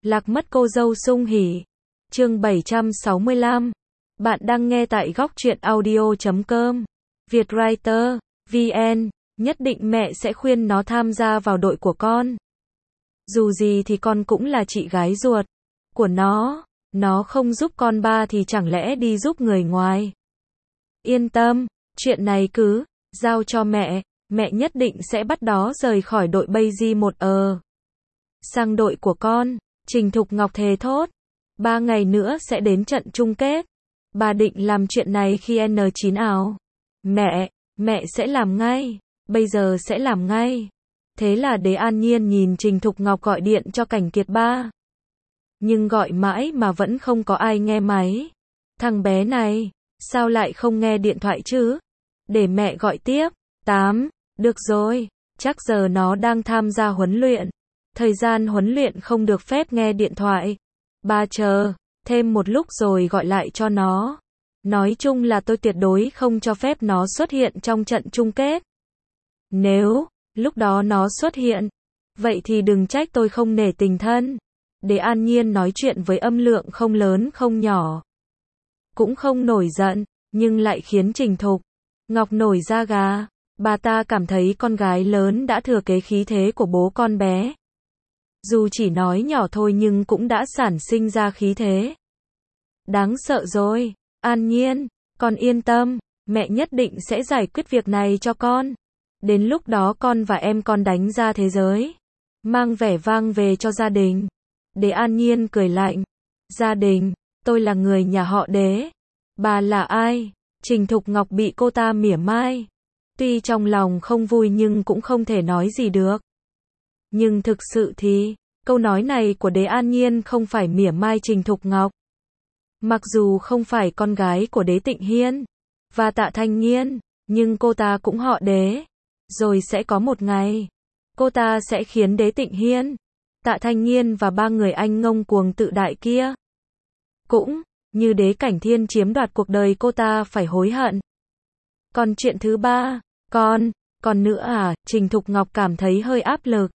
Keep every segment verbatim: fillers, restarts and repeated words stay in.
Lạc mất cô dâu sung hỉ. Chương bảy trăm sáu mươi lăm. Bạn đang nghe tại góc truyện audio chấm com. Vietwriter, vê en, nhất định mẹ sẽ khuyên nó tham gia vào đội của con. Dù gì thì con cũng là chị gái ruột của nó, nó không giúp con ba thì chẳng lẽ đi giúp người ngoài. Yên tâm, chuyện này cứ giao cho mẹ, mẹ nhất định sẽ bắt đó rời khỏi đội Bazy một ờ. Sang đội của con, Trình Thục Ngọc thề thốt. Ba ngày nữa sẽ đến trận chung kết. Bà định làm chuyện này khi en chín ảo. Mẹ, mẹ sẽ làm ngay. Bây giờ sẽ làm ngay. Thế là Đế An Nhiên nhìn Trình Thục Ngọc gọi điện cho Cảnh Kiệt ba. Nhưng gọi mãi mà vẫn không có ai nghe máy. Thằng bé này, sao lại không nghe điện thoại chứ? Để mẹ gọi tiếp. tám. Được rồi, chắc giờ nó đang tham gia huấn luyện. Thời gian huấn luyện không được phép nghe điện thoại. Ba chờ, thêm một lúc rồi gọi lại cho nó. Nói chung là tôi tuyệt đối không cho phép nó xuất hiện trong trận chung kết. Nếu, lúc đó nó xuất hiện, vậy thì đừng trách tôi không nể tình thân. Đế An Nhiên nói chuyện với âm lượng không lớn không nhỏ. Cũng không nổi giận, nhưng lại khiến Trình Thục Ngọc nổi da gà. Bà ta cảm thấy con gái lớn đã thừa kế khí thế của bố con bé. Dù chỉ nói nhỏ thôi nhưng cũng đã sản sinh ra khí thế. Đáng sợ rồi, An Nhiên, con yên tâm, mẹ nhất định sẽ giải quyết việc này cho con. Đến lúc đó con và em con đánh ra thế giới. Mang vẻ vang về cho gia đình. Đế An Nhiên cười lạnh. Gia đình, tôi là người nhà họ Đế. Bà là ai? Trình Thục Ngọc bị cô ta mỉa mai. Tuy trong lòng không vui nhưng cũng không thể nói gì được. Nhưng thực sự thì, câu nói này của Đế An Nhiên không phải mỉa mai Trình Thục Ngọc. Mặc dù không phải con gái của Đế Tịnh Hiên và Tạ Thanh Nghiên, nhưng cô ta cũng họ Đế. Rồi sẽ có một ngày, cô ta sẽ khiến Đế Tịnh Hiên, Tạ Thanh Nghiên và ba người anh ngông cuồng tự đại kia, cũng như Đế Cảnh Thiên chiếm đoạt cuộc đời cô ta phải hối hận. Còn chuyện thứ ba, con, còn nữa à, Trình Thục Ngọc cảm thấy hơi áp lực.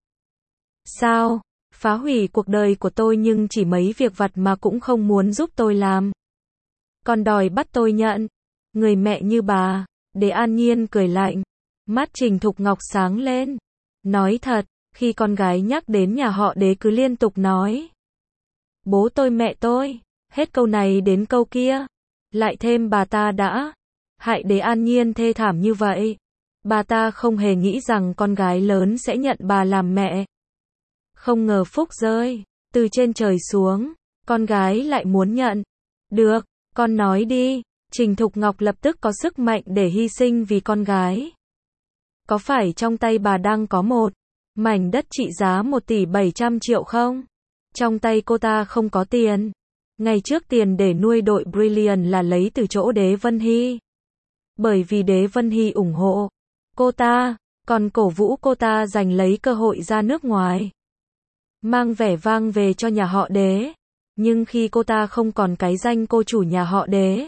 Sao? Phá hủy cuộc đời của tôi nhưng chỉ mấy việc vặt mà cũng không muốn giúp tôi làm. Còn đòi bắt tôi nhận. Người mẹ như bà. Đế An Nhiên cười lạnh. Mắt Trình Thục Ngọc sáng lên. Nói thật, khi con gái nhắc đến nhà họ Đế cứ liên tục nói. Bố tôi mẹ tôi. Hết câu này đến câu kia. Lại thêm bà ta đã hại Đế An Nhiên thê thảm như vậy. Bà ta không hề nghĩ rằng con gái lớn sẽ nhận bà làm mẹ. Không ngờ phúc rơi từ trên trời xuống, con gái lại muốn nhận. Được, con nói đi. Trình Thục Ngọc lập tức có sức mạnh để hy sinh vì con gái. Có phải trong tay bà đang có một mảnh đất trị giá một tỷ bảy trăm triệu không? Trong tay cô ta không có tiền. Ngày trước tiền để nuôi đội Brilliant là lấy từ chỗ Đế Vân Hy. Bởi vì Đế Vân Hy ủng hộ cô ta, còn cổ vũ cô ta giành lấy cơ hội ra nước ngoài. Mang vẻ vang về cho nhà họ Đế. Nhưng khi cô ta không còn cái danh cô chủ nhà họ Đế,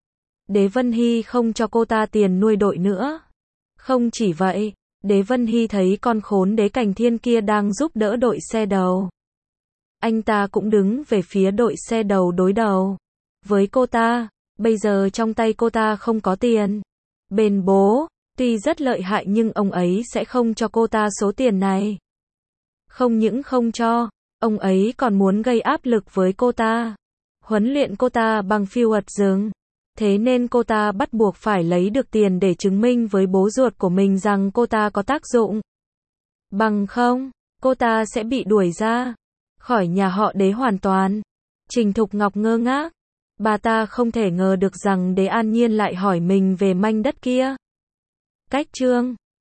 Đế Vân Hy không cho cô ta tiền nuôi đội nữa. Không chỉ vậy, Đế Vân Hy thấy con khốn Đế Cảnh Thiên kia đang giúp đỡ đội xe đầu. Anh ta cũng đứng về phía đội xe đầu đối đầu với cô ta. Bây giờ trong tay cô ta không có tiền. Bên bố, tuy rất lợi hại nhưng ông ấy sẽ không cho cô ta số tiền này. Không những không cho, ông ấy còn muốn gây áp lực với cô ta. Huấn luyện cô ta bằng phiêu ật rừng. Thế nên cô ta bắt buộc phải lấy được tiền để chứng minh với bố ruột của mình rằng cô ta có tác dụng. Bằng không, cô ta sẽ bị đuổi ra khỏi nhà họ Đế hoàn toàn. Trình Thục Ngọc ngơ ngác. Bà ta không thể ngờ được rằng Đế An Nhiên lại hỏi mình về mảnh đất kia. Cách chương